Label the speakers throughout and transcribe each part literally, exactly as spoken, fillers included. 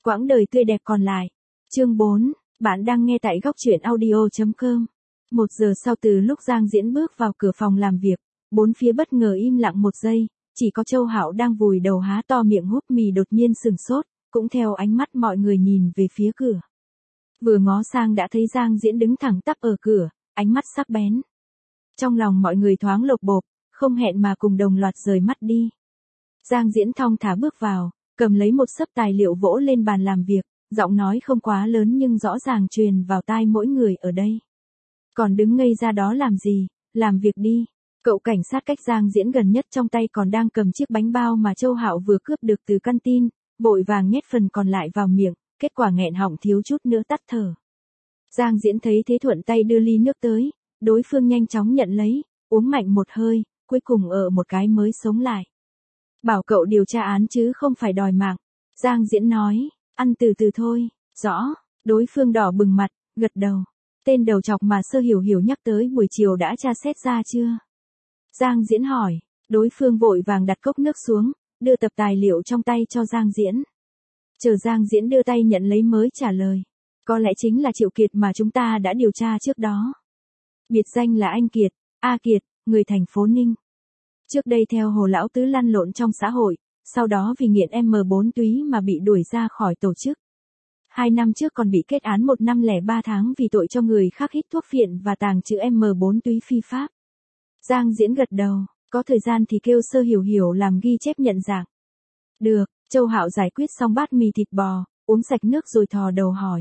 Speaker 1: Quãng đời tươi đẹp còn lại. Chương bốn, bạn đang nghe tại góc truyện audio chấm com. Một giờ sau từ lúc Giang Diễn bước vào cửa phòng làm việc, bốn phía bất ngờ im lặng một giây, chỉ có Châu Hạo đang vùi đầu há to miệng húp mì đột nhiên sừng sốt, cũng theo ánh mắt mọi người nhìn về phía cửa. Vừa ngó sang đã thấy Giang Diễn đứng thẳng tắp ở cửa, ánh mắt sắc bén. Trong lòng mọi người thoáng lột bột, không hẹn mà cùng đồng loạt rời mắt đi. Giang Diễn thong thả bước vào, cầm lấy một xấp tài liệu vỗ lên bàn làm việc, giọng nói không quá lớn nhưng rõ ràng truyền vào tai mỗi người ở đây. Còn đứng ngây ra đó làm gì, làm việc đi. Cậu cảnh sát cách Giang Diễn gần nhất trong tay còn đang cầm chiếc bánh bao mà Châu Hạo vừa cướp được từ căn tin, vội vàng nhét phần còn lại vào miệng, kết quả nghẹn họng thiếu chút nữa tắt thở. Giang Diễn thấy thế thuận tay đưa ly nước tới, đối phương nhanh chóng nhận lấy, uống mạnh một hơi, cuối cùng ở một cái mới sống lại. Bảo cậu điều tra án chứ không phải đòi mạng. Giang Diễn nói, ăn từ từ thôi, rõ. Đối phương đỏ bừng mặt, gật đầu. Tên đầu chọc mà Sơ Hiểu Hiểu nhắc tới buổi chiều đã tra xét ra chưa? Giang Diễn hỏi, đối phương vội vàng đặt cốc nước xuống, đưa tập tài liệu trong tay cho Giang Diễn. Chờ Giang Diễn đưa tay nhận lấy mới trả lời. Có lẽ chính là Triệu Kiệt mà chúng ta đã điều tra trước đó. Biệt danh là anh Kiệt, A Kiệt, người thành phố Ninh. Trước đây theo Hồ Lão Tứ lăn lộn trong xã hội, sau đó vì nghiện em bốn túy mà bị đuổi ra khỏi tổ chức. Hai năm trước còn bị kết án một năm lẻ ba tháng vì tội cho người khác hít thuốc phiện và tàng trữ em bốn túy phi pháp. Giang Diễn gật đầu, có thời gian thì kêu Sơ Hiểu Hiểu làm ghi chép nhận dạng. Được, Châu Hạo giải quyết xong bát mì thịt bò, uống sạch nước rồi thò đầu hỏi.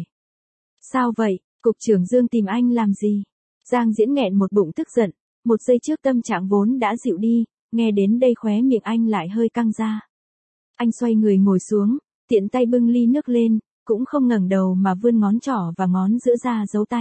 Speaker 1: Sao vậy, cục trưởng Dương tìm anh làm gì? Giang Diễn nghẹn một bụng tức giận, một giây trước tâm trạng vốn đã dịu đi, nghe đến đây khóe miệng anh lại hơi căng ra. Anh xoay người ngồi xuống, tiện tay bưng ly nước lên, cũng không ngẩng đầu mà vươn ngón trỏ và ngón giữa ra giấu tay.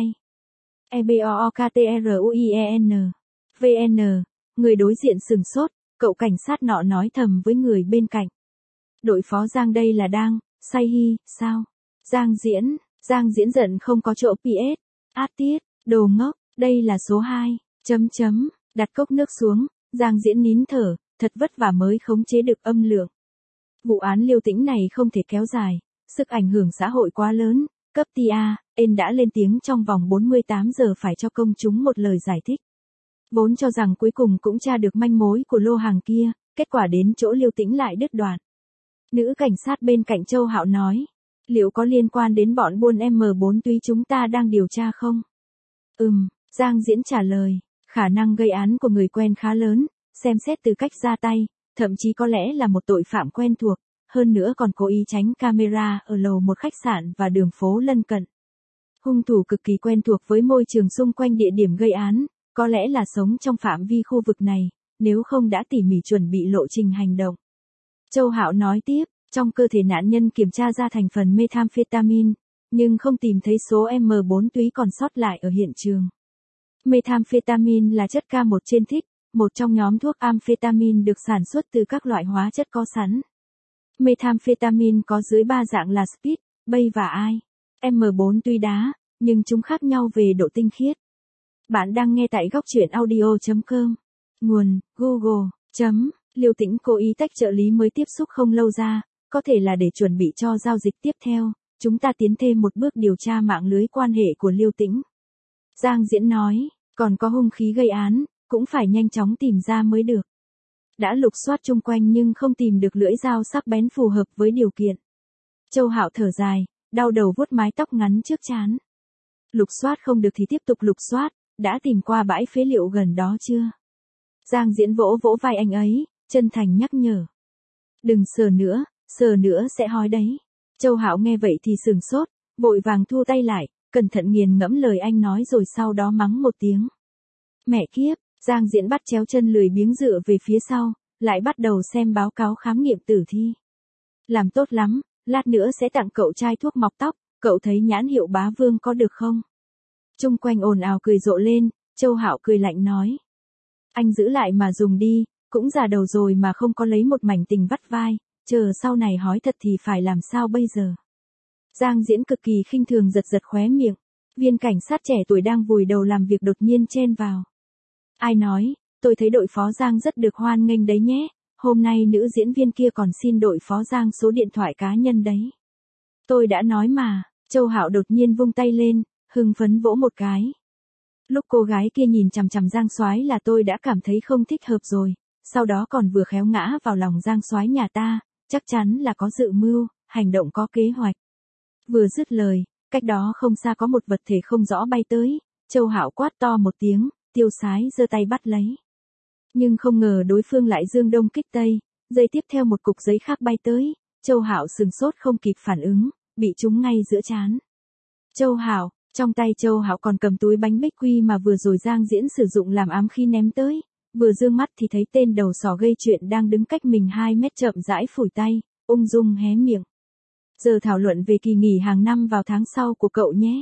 Speaker 1: E B O O K T R U I E N. V N, người đối diện sừng sốt, cậu cảnh sát nọ nói thầm với người bên cạnh. Đội phó Giang đây là đang, say hi, sao? Giang Diễn, Giang Diễn giận không có chỗ pê ét. Át tiết, đồ ngốc, đây là số hai, chấm chấm, đặt cốc nước xuống, Giang Diễn nín thở, thật vất vả mới khống chế được âm lượng. Vụ án Liêu Tĩnh này không thể kéo dài, sức ảnh hưởng xã hội quá lớn, cấp tê a, N đã lên tiếng trong vòng bốn mươi tám giờ phải cho công chúng một lời giải thích. Vốn cho rằng cuối cùng cũng tra được manh mối của lô hàng kia, kết quả đến chỗ Liêu Tĩnh lại đứt đoạn. Nữ cảnh sát bên cạnh Châu Hạo nói, liệu có liên quan đến bọn buôn em bốn túy chúng ta đang điều tra không? Ừm, Giang Diễn trả lời, khả năng gây án của người quen khá lớn, xem xét từ cách ra tay, thậm chí có lẽ là một tội phạm quen thuộc, hơn nữa còn cố ý tránh camera ở lầu một khách sạn và đường phố lân cận. Hung thủ cực kỳ quen thuộc với môi trường xung quanh địa điểm gây án, có lẽ là sống trong phạm vi khu vực này, nếu không đã tỉ mỉ chuẩn bị lộ trình hành động. Châu Hạo nói tiếp, trong cơ thể nạn nhân kiểm tra ra thành phần methamphetamine, nhưng không tìm thấy số em bốn túy còn sót lại ở hiện trường. Methamphetamine là chất K một trên thích, một trong nhóm thuốc amphetamine được sản xuất từ các loại hóa chất có sẵn. Methamphetamine có dưới ba dạng là speed, bay và I. em bốn túy đá, nhưng chúng khác nhau về độ tinh khiết. Bạn đang nghe tại góc truyện audio chấm com. Nguồn, Google. Chấm, Liêu Tĩnh cố ý tách trợ lý mới tiếp xúc không lâu ra, có thể là để chuẩn bị cho giao dịch tiếp theo, chúng ta tiến thêm một bước điều tra mạng lưới quan hệ của Liêu Tĩnh. Giang Diễn nói, còn có hung khí gây án, cũng phải nhanh chóng tìm ra mới được. Đã lục soát chung quanh nhưng không tìm được lưỡi dao sắc bén phù hợp với điều kiện. Châu Hạo thở dài, đau đầu vuốt mái tóc ngắn trước trán. Lục soát không được thì tiếp tục lục soát, đã tìm qua bãi phế liệu gần đó chưa? Giang Diễn vỗ vỗ vai anh ấy, chân thành nhắc nhở. Đừng sờ nữa, sờ nữa sẽ hói đấy. Châu Hạo nghe vậy thì sừng sốt, vội vàng thu tay lại, cẩn thận nghiền ngẫm lời anh nói rồi sau đó mắng một tiếng. Mẹ kiếp, Giang Diễn bắt chéo chân lười biếng dựa về phía sau, lại bắt đầu xem báo cáo khám nghiệm tử thi. Làm tốt lắm, lát nữa sẽ tặng cậu chai thuốc mọc tóc, cậu thấy nhãn hiệu Bá Vương có được không? Chung quanh ồn ào cười rộ lên, Châu Hạo cười lạnh nói. Anh giữ lại mà dùng đi, cũng già đầu rồi mà không có lấy một mảnh tình vắt vai, chờ sau này hói thật thì phải làm sao bây giờ? Giang Diễn cực kỳ khinh thường giật giật khóe miệng, viên cảnh sát trẻ tuổi đang vùi đầu làm việc đột nhiên chen vào. Ai nói, tôi thấy đội phó Giang rất được hoan nghênh đấy nhé, hôm nay nữ diễn viên kia còn xin đội phó Giang số điện thoại cá nhân đấy. Tôi đã nói mà, Châu Hạo đột nhiên vung tay lên, hưng phấn vỗ một cái. Lúc cô gái kia nhìn chằm chằm Giang Soái là tôi đã cảm thấy không thích hợp rồi, sau đó còn vừa khéo ngã vào lòng Giang Soái nhà ta, chắc chắn là có dự mưu, hành động có kế hoạch. Vừa dứt lời, cách đó không xa có một vật thể không rõ bay tới, Châu Hạo quát to một tiếng, tiêu sái giơ tay bắt lấy. Nhưng không ngờ đối phương lại dương đông kích tây, giây tiếp theo một cục giấy khác bay tới, Châu Hạo sừng sốt không kịp phản ứng, bị trúng ngay giữa trán. Châu Hạo, trong tay Châu Hạo còn cầm túi bánh bích quy mà vừa rồi Giang Diễn sử dụng làm ám khí ném tới, vừa dương mắt thì thấy tên đầu sỏ gây chuyện đang đứng cách mình hai mét chậm rãi phủi tay, ung dung hé miệng. Giờ thảo luận về kỳ nghỉ hàng năm vào tháng sau của cậu nhé.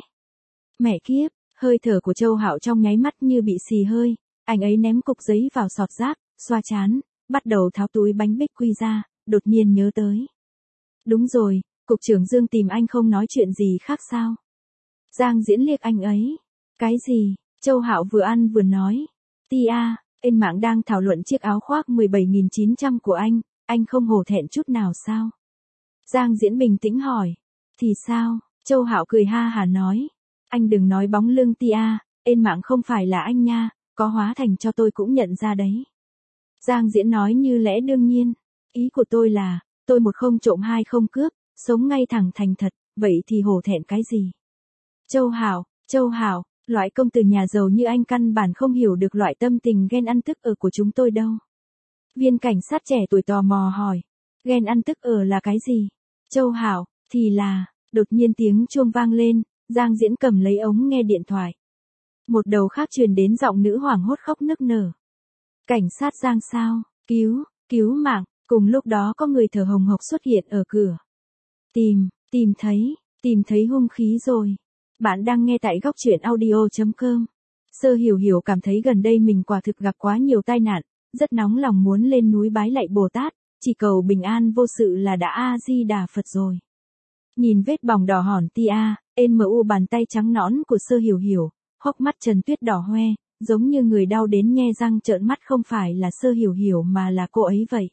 Speaker 1: Mẹ kiếp, hơi thở của Châu Hạo trong nháy mắt như bị xì hơi, anh ấy ném cục giấy vào sọt rác, xoa trán, bắt đầu tháo túi bánh bích quy ra, đột nhiên nhớ tới. Đúng rồi, cục trưởng Dương tìm anh không nói chuyện gì khác sao? Giang Diễn liếc anh ấy. Cái gì? Châu Hạo vừa ăn vừa nói. Tia, trên mạng đang thảo luận chiếc áo khoác mười bảy nghìn chín trăm của anh, anh không hổ thẹn chút nào sao? Giang Diễn bình tĩnh hỏi. Thì sao? Châu Hạo cười ha hả nói. Anh đừng nói bóng lưng Tia, trên mạng không phải là anh nha, có hóa thành cho tôi cũng nhận ra đấy. Giang Diễn nói như lẽ đương nhiên. Ý của tôi là, tôi một không trộm hai không cướp, sống ngay thẳng thành thật, vậy thì hổ thẹn cái gì? Châu Hạo, Châu Hạo, loại công tử nhà giàu như anh căn bản không hiểu được loại tâm tình ghen ăn tức ở của chúng tôi đâu. Viên cảnh sát trẻ tuổi tò mò hỏi, ghen ăn tức ở là cái gì? Châu Hạo, thì là, đột nhiên tiếng chuông vang lên, Giang Diễn cầm lấy ống nghe điện thoại. Một đầu khác truyền đến giọng nữ hoảng hốt khóc nức nở. Cảnh sát Giang sao, cứu, cứu mạng, cùng lúc đó có người thở hồng hộc xuất hiện ở cửa. Tìm, tìm thấy, tìm thấy hung khí rồi. Bạn đang nghe tại góc truyện audio chấm com. Sơ Hiểu Hiểu cảm thấy gần đây mình quả thực gặp quá nhiều tai nạn, rất nóng lòng muốn lên núi bái lạy Bồ Tát, chỉ cầu bình an vô sự là đã A-di-đà Phật rồi. Nhìn vết bỏng đỏ hỏn tia, en em u bàn tay trắng nõn của Sơ Hiểu Hiểu, hốc mắt Trần Tuyết đỏ hoe, giống như người đau đến nhe răng trợn mắt không phải là Sơ Hiểu Hiểu mà là cô ấy vậy.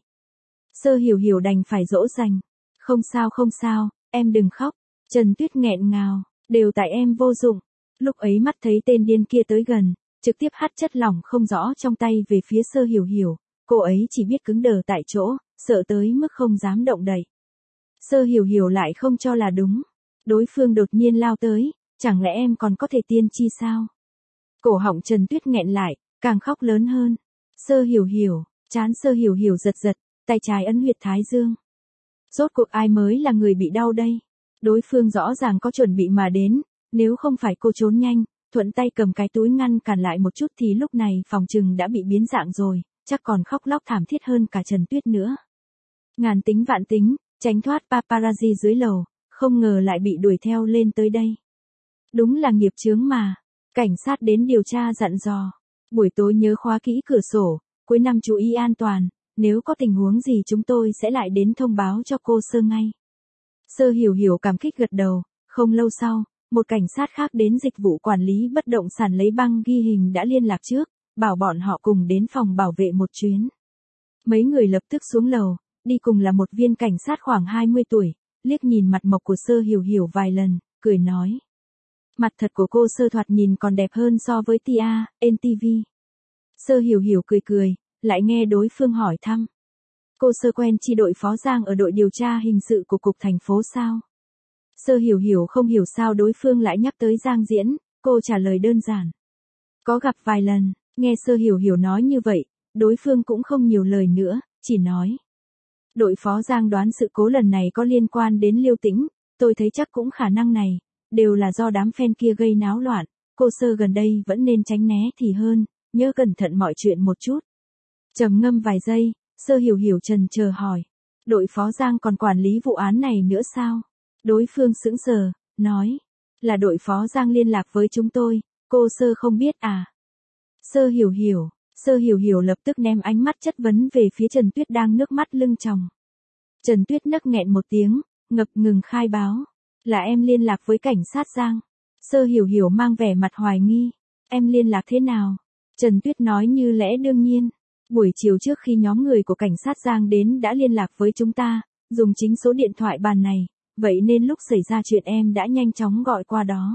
Speaker 1: Sơ Hiểu Hiểu đành phải dỗ dành. Không sao không sao, em đừng khóc. Trần Tuyết nghẹn ngào, đều tại em vô dụng. Lúc ấy mắt thấy tên điên kia tới gần, trực tiếp hắt chất lỏng không rõ trong tay về phía Sơ Hiểu Hiểu, cô ấy chỉ biết cứng đờ tại chỗ, sợ tới mức không dám động đậy. Sơ Hiểu Hiểu lại không cho là đúng. Đối phương đột nhiên lao tới, chẳng lẽ em còn có thể tiên tri sao? Cổ họng Trần Tuyết nghẹn lại, càng khóc lớn hơn. Sơ Hiểu Hiểu, trán Sơ Hiểu Hiểu giật giật, tay trái ấn huyệt thái dương. Rốt cuộc ai mới là người bị đau đây? Đối phương rõ ràng có chuẩn bị mà đến, nếu không phải cô trốn nhanh, thuận tay cầm cái túi ngăn cản lại một chút thì lúc này phòng trừng đã bị biến dạng rồi, chắc còn khóc lóc thảm thiết hơn cả Trần Tuyết nữa. Ngàn tính vạn tính, tránh thoát paparazzi dưới lầu, không ngờ lại bị đuổi theo lên tới đây. Đúng là nghiệp chướng mà. Cảnh sát đến điều tra dặn dò. Buổi tối nhớ khóa kỹ cửa sổ, cuối năm chú ý an toàn, nếu có tình huống gì chúng tôi sẽ lại đến thông báo cho cô Sơ ngay. Sơ Hiểu Hiểu cảm kích gật đầu, không lâu sau, một cảnh sát khác đến dịch vụ quản lý bất động sản lấy băng ghi hình đã liên lạc trước, bảo bọn họ cùng đến phòng bảo vệ một chuyến. Mấy người lập tức xuống lầu, đi cùng là một viên cảnh sát khoảng hai mươi tuổi, liếc nhìn mặt mộc của Sơ Hiểu Hiểu vài lần, cười nói. Mặt thật của cô Sơ thoạt nhìn còn đẹp hơn so với Tia, en ti vi. Sơ Hiểu Hiểu cười cười, lại nghe đối phương hỏi thăm. Cô Sơ quen chi đội phó Giang ở đội điều tra hình sự của cục thành phố sao? Sơ Hiểu Hiểu không hiểu sao đối phương lại nhắc tới Giang Diễn, cô trả lời đơn giản. Có gặp vài lần, nghe Sơ Hiểu Hiểu nói như vậy, đối phương cũng không nhiều lời nữa, chỉ nói. Đội phó Giang đoán sự cố lần này có liên quan đến Liêu Tĩnh, tôi thấy chắc cũng khả năng này, đều là do đám fan kia gây náo loạn, cô Sơ gần đây vẫn nên tránh né thì hơn, nhớ cẩn thận mọi chuyện một chút. Trầm ngâm vài giây, Sơ Hiểu Hiểu trần chờ hỏi, đội phó Giang còn quản lý vụ án này nữa sao? Đối phương sững sờ, nói, là đội phó Giang liên lạc với chúng tôi, cô Sơ không biết à? Sơ Hiểu Hiểu, Sơ Hiểu Hiểu lập tức ném ánh mắt chất vấn về phía Trần Tuyết đang nước mắt lưng tròng. Trần Tuyết nấc nghẹn một tiếng, ngập ngừng khai báo, là em liên lạc với cảnh sát Giang. Sơ Hiểu Hiểu mang vẻ mặt hoài nghi, em liên lạc thế nào? Trần Tuyết nói như lẽ đương nhiên. Buổi chiều trước khi nhóm người của cảnh sát Giang đến đã liên lạc với chúng ta, dùng chính số điện thoại bàn này, vậy nên lúc xảy ra chuyện em đã nhanh chóng gọi qua đó.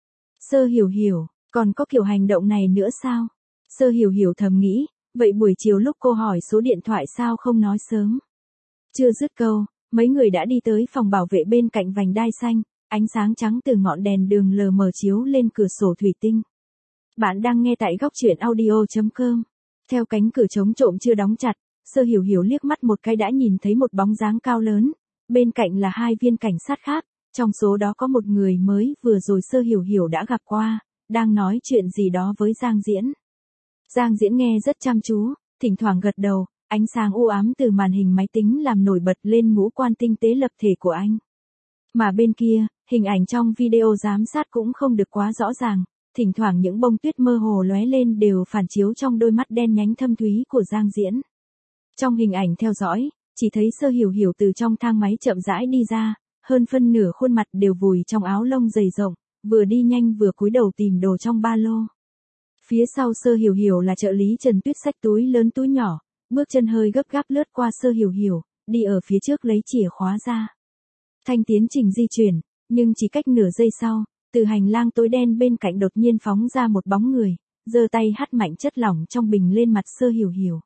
Speaker 1: Sơ Hiểu Hiểu, còn có kiểu hành động này nữa sao? Sơ Hiểu Hiểu thầm nghĩ, vậy buổi chiều lúc cô hỏi số điện thoại sao không nói sớm? Chưa dứt câu, mấy người đã đi tới phòng bảo vệ bên cạnh vành đai xanh, ánh sáng trắng từ ngọn đèn đường lờ mờ chiếu lên cửa sổ thủy tinh. Bạn đang nghe tại góc truyện audio chấm com. Theo cánh cửa chống trộm chưa đóng chặt, Sơ Hiểu Hiểu liếc mắt một cái đã nhìn thấy một bóng dáng cao lớn, bên cạnh là hai viên cảnh sát khác, trong số đó có một người mới vừa rồi Sơ Hiểu Hiểu đã gặp qua, đang nói chuyện gì đó với Giang Diễn. Giang Diễn nghe rất chăm chú, thỉnh thoảng gật đầu, ánh sáng u ám từ màn hình máy tính làm nổi bật lên ngũ quan tinh tế lập thể của anh. Mà bên kia, hình ảnh trong video giám sát cũng không được quá rõ ràng, thỉnh thoảng những bông tuyết mơ hồ lóe lên đều phản chiếu trong đôi mắt đen nhánh thâm thúy của Giang Diễn. Trong hình ảnh theo dõi, chỉ thấy Sơ Hiểu Hiểu từ trong thang máy chậm rãi đi ra, hơn phân nửa khuôn mặt đều vùi trong áo lông dày rộng, vừa đi nhanh vừa cúi đầu tìm đồ trong ba lô. Phía sau Sơ Hiểu Hiểu là trợ lý Trần Tuyết xách túi lớn túi nhỏ, bước chân hơi gấp gáp lướt qua Sơ Hiểu Hiểu, đi ở phía trước lấy chìa khóa ra. Thanh tiến trình di chuyển, nhưng chỉ cách nửa giây sau, từ hành lang tối đen bên cạnh đột nhiên phóng ra một bóng người, giơ tay hắt mạnh chất lỏng trong bình lên mặt Sơ Hiểu Hiểu.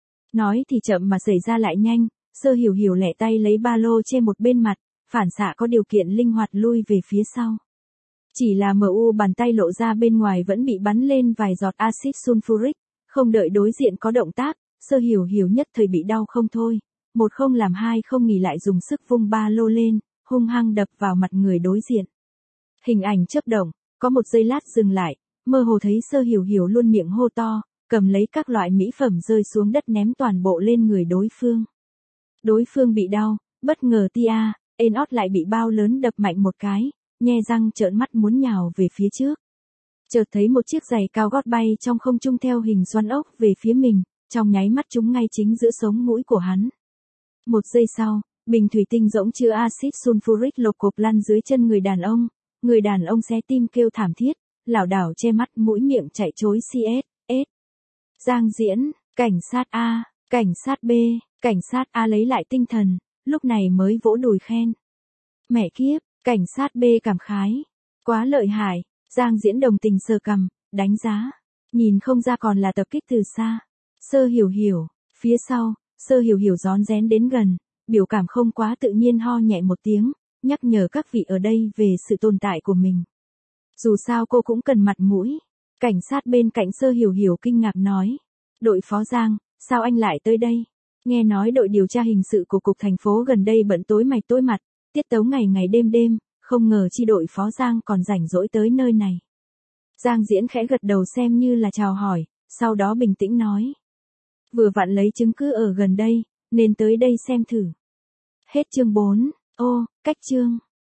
Speaker 1: Nói thì chậm mà xảy ra lại nhanh, Sơ Hiểu Hiểu lẻ tay lấy ba lô che một bên mặt, phản xạ có điều kiện linh hoạt lui về phía sau. Chỉ là mờ u bàn tay lộ ra bên ngoài vẫn bị bắn lên vài giọt axit sulfuric, không đợi đối diện có động tác, Sơ Hiểu Hiểu nhất thời bị đau không thôi, một không làm hai không nghỉ lại dùng sức vung ba lô lên, hung hăng đập vào mặt người đối diện. Hình ảnh chớp động, có một giây lát dừng lại, mơ hồ thấy Sơ Hiểu Hiểu luôn miệng hô to, cầm lấy các loại mỹ phẩm rơi xuống đất ném toàn bộ lên người đối phương. Đối phương bị đau, bất ngờ tia, ên ót lại bị bao lớn đập mạnh một cái, nhe răng trợn mắt muốn nhào về phía trước. Chợt thấy một chiếc giày cao gót bay trong không trung theo hình xoắn ốc về phía mình, trong nháy mắt trúng ngay chính giữa sống mũi của hắn. Một giây sau, bình thủy tinh rỗng chứa axit sulfuric lộc cộc lăn dưới chân người đàn ông, người đàn ông xé tim kêu thảm thiết, lảo đảo che mắt mũi miệng chạy trối xê ét ét. Giang Diễn, cảnh sát A, cảnh sát B, cảnh sát A lấy lại tinh thần, lúc này mới vỗ đùi khen. Mẹ kiếp, cảnh sát B cảm khái, quá lợi hại. Giang Diễn đồng tình sờ cằm, đánh giá, nhìn không ra còn là tập kích từ xa. Sơ Hiểu Hiểu, phía sau, Sơ Hiểu Hiểu rón rén đến gần, biểu cảm không quá tự nhiên ho nhẹ một tiếng, nhắc nhở các vị ở đây về sự tồn tại của mình. Dù sao cô cũng cần mặt mũi. Cảnh sát bên cạnh Sơ Hiểu Hiểu kinh ngạc nói, đội phó Giang, sao anh lại tới đây? Nghe nói đội điều tra hình sự của cục thành phố gần đây bận tối mày tối mặt, tiết tấu ngày ngày đêm đêm, không ngờ chi đội phó Giang còn rảnh rỗi tới nơi này. Giang Diễn khẽ gật đầu xem như là chào hỏi, sau đó bình tĩnh nói. Vừa vặn lấy chứng cứ ở gần đây, nên tới đây xem thử. Hết chương bốn, ô, cách chương.